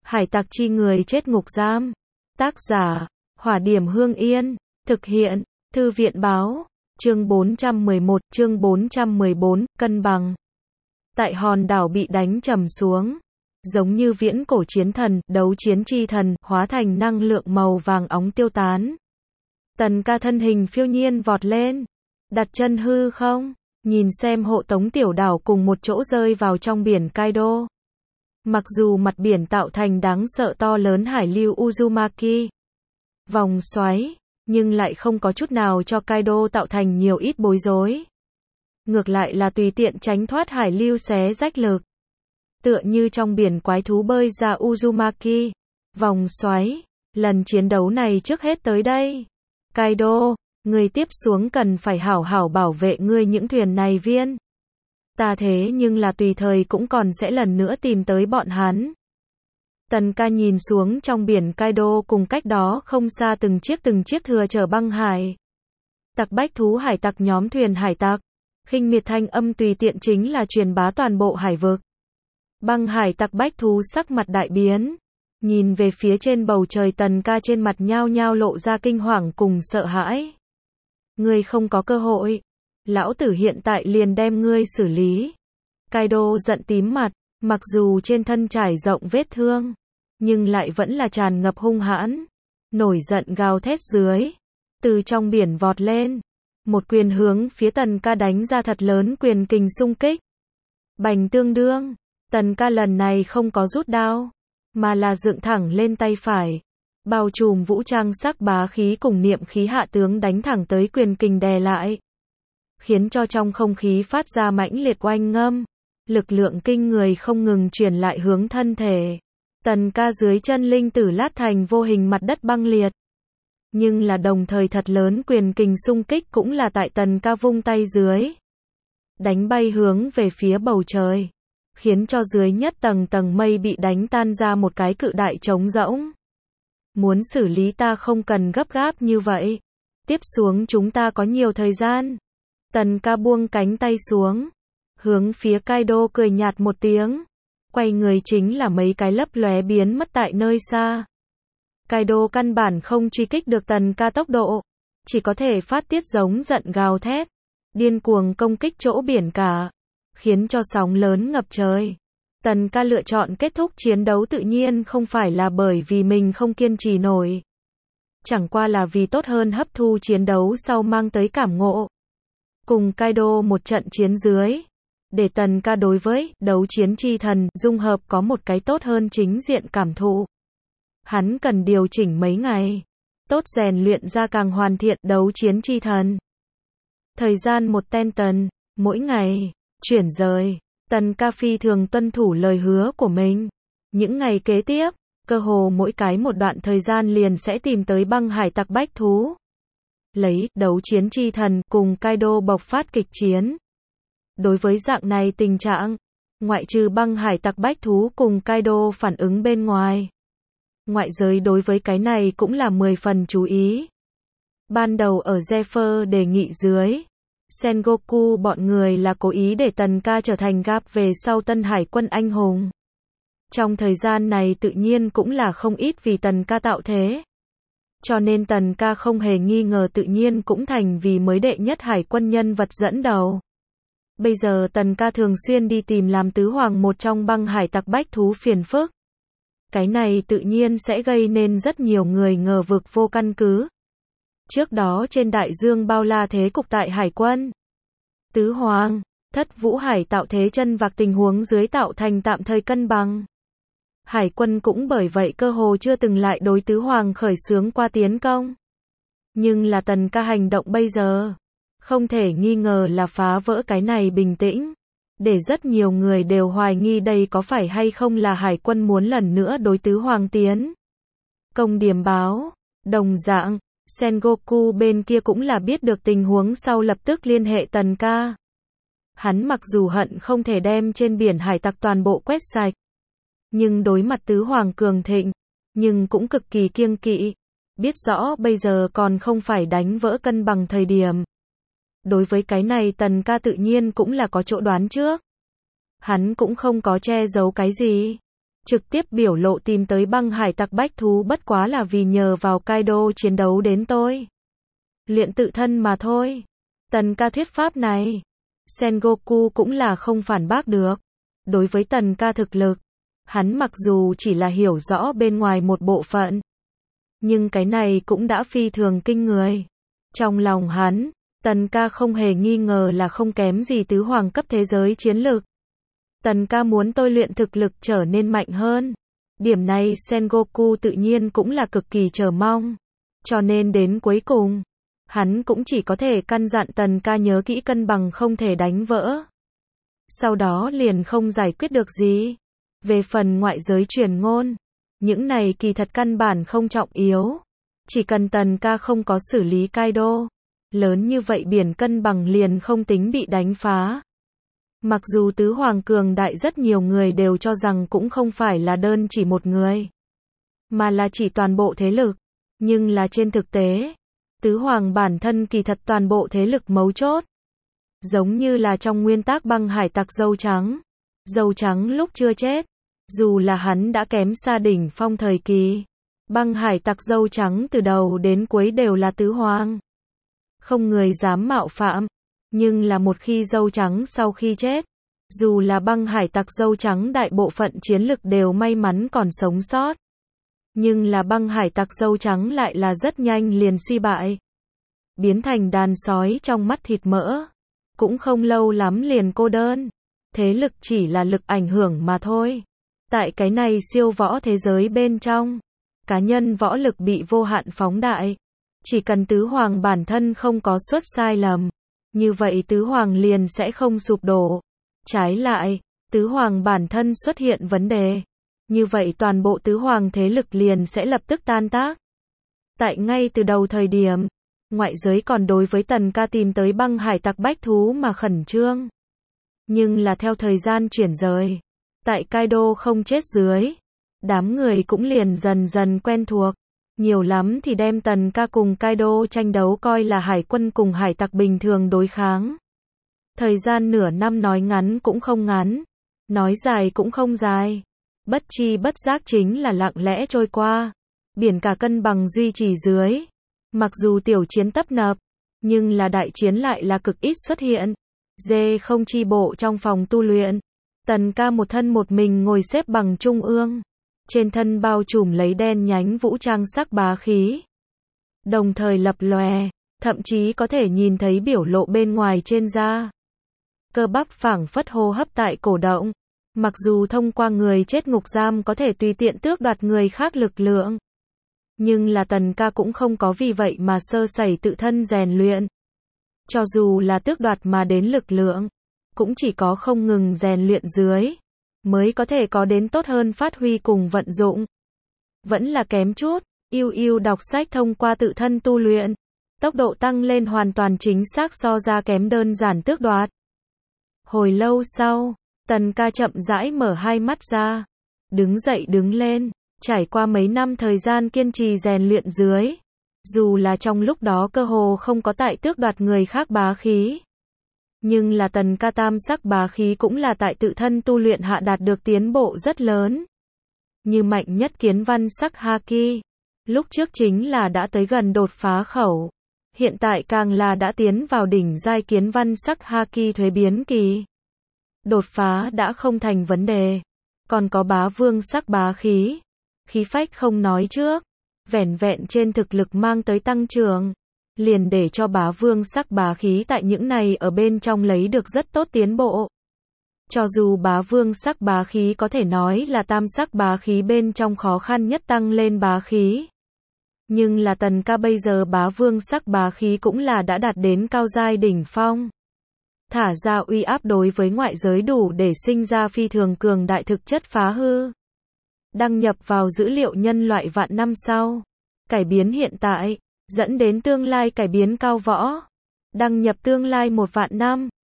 Hải tặc chi người chết ngục giam. Tác giả, Hỏa Điểm Hương Yên. Thực hiện, Thư viện báo. Chương 411, chương 414, cân bằng. Tại hòn đảo bị đánh trầm xuống. Giống như viễn cổ chiến thần, đấu chiến chi thần, hóa thành năng lượng màu vàng óng tiêu tán. Tần Ca thân hình phiêu nhiên vọt lên. Đặt chân hư không, nhìn xem hộ tống tiểu đảo cùng một chỗ rơi vào trong biển Kaido. Mặc dù mặt biển tạo thành đáng sợ to lớn hải lưu Uzumaki, vòng xoáy, nhưng lại không có chút nào cho Kaido tạo thành nhiều ít bối rối. Ngược lại là tùy tiện tránh thoát hải lưu xé rách lực. Tựa như trong biển quái thú bơi ra Uzumaki, vòng xoáy, lần chiến đấu này trước hết tới đây. Kaido, người tiếp xuống cần phải hảo hảo bảo vệ ngươi những thuyền này viên. Ta thế nhưng là tùy thời cũng còn sẽ lần nữa tìm tới bọn hắn. Tần Ca nhìn xuống trong biển Kaido cùng cách đó không xa từng chiếc thừa chở băng hải tặc bách thú hải tặc nhóm thuyền hải tặc. Khinh miệt thanh âm tùy tiện chính là truyền bá toàn bộ hải vực. Băng hải tặc bách thú sắc mặt đại biến. Nhìn về phía trên bầu trời Tần Ca trên mặt nhao nhao lộ ra kinh hoàng cùng sợ hãi. Ngươi không có cơ hội. Lão tử hiện tại liền đem ngươi xử lý. Kaido giận tím mặt, mặc dù trên thân trải rộng vết thương, nhưng lại vẫn là tràn ngập hung hãn. Nổi giận gào thét dưới, từ trong biển vọt lên. Một quyền hướng phía Tần Ca đánh ra thật lớn quyền kình xung kích. Bành tương đương, Tần Ca lần này không có rút đao, mà là dựng thẳng lên tay phải. Bao trùm vũ trang sắc bá khí cùng niệm khí hạ tướng đánh thẳng tới quyền kình đè lại. Khiến cho trong không khí phát ra mãnh liệt oanh ngâm. Lực lượng kinh người không ngừng truyền lại hướng thân thể. Tần Ca dưới chân linh tử lát thành vô hình mặt đất băng liệt. Nhưng là đồng thời thật lớn quyền kình xung kích cũng là tại Tần Ca vung tay dưới. Đánh bay hướng về phía bầu trời. Khiến cho dưới nhất tầng mây bị đánh tan ra một cái cự đại trống rỗng. Muốn xử lý ta không cần gấp gáp như vậy. Tiếp xuống chúng ta có nhiều thời gian. Tần Ca buông cánh tay xuống. Hướng phía Kaido cười nhạt một tiếng. Quay người chính là mấy cái lấp lóe biến mất tại nơi xa. Kaido căn bản không truy kích được Tần Ca tốc độ. Chỉ có thể phát tiết giống giận gào thét. Điên cuồng công kích chỗ biển cả. Khiến cho sóng lớn ngập trời. Tần Ca lựa chọn kết thúc chiến đấu tự nhiên không phải là bởi vì mình không kiên trì nổi. Chẳng qua là vì tốt hơn hấp thu chiến đấu sau mang tới cảm ngộ. Cùng Kaido một trận chiến dưới. Để Tần Ca đối với đấu chiến chi thần dung hợp có một cái tốt hơn chính diện cảm thụ. Hắn cần điều chỉnh mấy ngày. Tốt rèn luyện ra càng hoàn thiện đấu chiến chi thần. Thời gian một tenten, mỗi ngày, chuyển rời. Tần Ca phi thường tuân thủ lời hứa của mình. Những ngày kế tiếp, cơ hồ mỗi cái một đoạn thời gian liền sẽ tìm tới băng hải tặc bách thú. Lấy đấu chiến chi thần cùng Kaido bộc phát kịch chiến. Đối với dạng này tình trạng, ngoại trừ băng hải tặc bách thú cùng Kaido phản ứng bên ngoài. Ngoại giới đối với cái này cũng là 10 phần chú ý. Ban đầu ở Zephyr đề nghị dưới. Sengoku bọn người là cố ý để Tần Ca trở thành gap về sau tân hải quân anh hùng. Trong thời gian này tự nhiên cũng là không ít vì Tần Ca tạo thế. Cho nên Tần Ca không hề nghi ngờ tự nhiên cũng thành vì mới đệ nhất hải quân nhân vật dẫn đầu. Bây giờ Tần Ca thường xuyên đi tìm làm tứ hoàng một trong băng hải tặc bách thú phiền phức. Cái này tự nhiên sẽ gây nên rất nhiều người ngờ vực vô căn cứ. Trước đó trên đại dương bao la thế cục tại hải quân. Tứ hoàng, thất vũ hải tạo thế chân vạc tình huống dưới tạo thành tạm thời cân bằng. Hải quân cũng bởi vậy cơ hồ chưa từng lại đối tứ hoàng khởi xướng qua tiến công. Nhưng là Tần Ca hành động bây giờ. Không thể nghi ngờ là phá vỡ cái này bình tĩnh. Để rất nhiều người đều hoài nghi đây có phải hay không là hải quân muốn lần nữa đối tứ hoàng tiến. Công điểm báo, đồng dạng, Sengoku bên kia cũng là biết được tình huống sau lập tức liên hệ Tần Ca. Hắn mặc dù hận không thể đem trên biển hải tặc toàn bộ quét sạch. Nhưng đối mặt tứ hoàng cường thịnh, nhưng cũng cực kỳ kiêng kỵ. Biết rõ bây giờ còn không phải đánh vỡ cân bằng thời điểm. Đối với cái này Tần Ca tự nhiên cũng là có chỗ đoán trước. Hắn cũng không có che giấu cái gì. trực tiếp biểu lộ tìm tới băng hải tặc bách thú bất quá là vì nhờ vào Kaido chiến đấu đến tôi luyện tự thân mà thôi. Tần ca thuyết pháp này, Sengoku cũng là không phản bác được. Đối với Tần ca thực lực, hắn mặc dù chỉ là hiểu rõ bên ngoài một bộ phận, nhưng cái này cũng đã phi thường kinh người. Trong lòng hắn, Tần ca không hề nghi ngờ là không kém gì tứ hoàng cấp thế giới chiến lực. Tần ca muốn tôi luyện thực lực trở nên mạnh hơn. Điểm này Sengoku tự nhiên cũng là cực kỳ chờ mong. Cho nên đến cuối cùng, hắn cũng chỉ có thể căn dặn Tần ca nhớ kỹ cân bằng không thể đánh vỡ. Sau đó liền không giải quyết được gì. Về phần ngoại giới truyền ngôn, những này kỳ thật căn bản không trọng yếu. Chỉ cần Tần ca không có xử lý Kaido, lớn như vậy biển cân bằng liền không tính bị đánh phá. Mặc dù tứ hoàng cường đại rất nhiều người đều cho rằng cũng không phải là đơn chỉ một người, mà là chỉ toàn bộ thế lực. Nhưng là trên thực tế, tứ hoàng bản thân kỳ thật toàn bộ thế lực mấu chốt. Giống như là trong nguyên tắc băng hải tặc dâu trắng. Dâu trắng lúc chưa chết, dù là hắn đã kém xa đỉnh phong thời kỳ, băng hải tặc dâu trắng từ đầu đến cuối đều là tứ hoàng. Không người dám mạo phạm. Nhưng là một khi dâu trắng sau khi chết, dù là băng hải tặc dâu trắng đại bộ phận chiến lực đều may mắn còn sống sót. Nhưng là băng hải tặc dâu trắng lại là rất nhanh liền suy bại. Biến thành đàn sói trong mắt thịt mỡ. Cũng không lâu lắm liền cô đơn. Thế lực chỉ là lực ảnh hưởng mà thôi. Tại cái này siêu võ thế giới bên trong, cá nhân võ lực bị vô hạn phóng đại. Chỉ cần tứ hoàng bản thân không có suất sai lầm, như vậy tứ hoàng liền sẽ không sụp đổ. Trái lại, tứ hoàng bản thân xuất hiện vấn đề, như vậy toàn bộ tứ hoàng thế lực liền sẽ lập tức tan tác. Tại ngay từ đầu thời điểm, ngoại giới còn đối với Tần ca tìm tới băng hải tặc bách thú mà khẩn trương. Nhưng là theo thời gian chuyển rời, tại Kaido không chết dưới, đám người cũng liền dần dần quen thuộc. Nhiều lắm thì đem Tần ca cùng Kaido tranh đấu coi là hải quân cùng hải tặc bình thường đối kháng. Thời gian nửa năm nói ngắn cũng không ngắn, nói dài cũng không dài. Bất chi bất giác chính là lặng lẽ trôi qua. Biển cả cân bằng duy trì dưới. Mặc dù tiểu chiến tấp nập, nhưng là đại chiến lại là cực ít xuất hiện. Dê không chi bộ trong phòng tu luyện. Tần ca một thân một mình ngồi xếp bằng trung ương. Trên thân bao trùm lấy đen nhánh vũ trang sắc bá khí. Đồng thời lập lòe, thậm chí có thể nhìn thấy biểu lộ bên ngoài trên da. Cơ bắp phảng phất hô hấp tại cổ động. Mặc dù thông qua người chết ngục giam có thể tùy tiện tước đoạt người khác lực lượng. Nhưng là Tần ca cũng không có vì vậy mà sơ sẩy tự thân rèn luyện. Cho dù là tước đoạt mà đến lực lượng, cũng chỉ có không ngừng rèn luyện dưới, mới có thể có đến tốt hơn phát huy cùng vận dụng. Vẫn là kém chút, yêu đọc sách thông qua tự thân tu luyện. Tốc độ tăng lên hoàn toàn chính xác so ra kém đơn giản tước đoạt. Hồi lâu sau, Tần ca chậm rãi mở hai mắt ra. Đứng dậy đứng lên, trải qua mấy năm thời gian kiên trì rèn luyện dưới. Dù là trong lúc đó cơ hồ không có tại tước đoạt người khác bá khí. Nhưng là Tần ca tam sắc bá khí cũng là tại tự thân tu luyện hạ đạt được tiến bộ rất lớn. Như mạnh nhất kiến văn sắc Haki. Lúc trước chính là đã tới gần đột phá khẩu. Hiện tại càng là đã tiến vào đỉnh giai kiến văn sắc Haki thuế biến kỳ. Đột phá đã không thành vấn đề. Còn có bá vương sắc bá khí. Khí phách không nói trước. Vẻn vẹn trên thực lực mang tới tăng trưởng. Liền để cho bá vương sắc bá khí tại những này ở bên trong lấy được rất tốt tiến bộ. Cho dù bá vương sắc bá khí có thể nói là tam sắc bá khí bên trong khó khăn nhất tăng lên bá khí. Nhưng là Tần ca bây giờ bá vương sắc bá khí cũng là đã đạt đến cao giai đỉnh phong. Thả ra uy áp đối với ngoại giới đủ để sinh ra phi thường cường đại thực chất phá hư. Đăng nhập vào dữ liệu nhân loại vạn năm sau. Cải biến hiện tại, dẫn đến tương lai cải biến cao võ. Đăng nhập tương lai 1 vạn năm.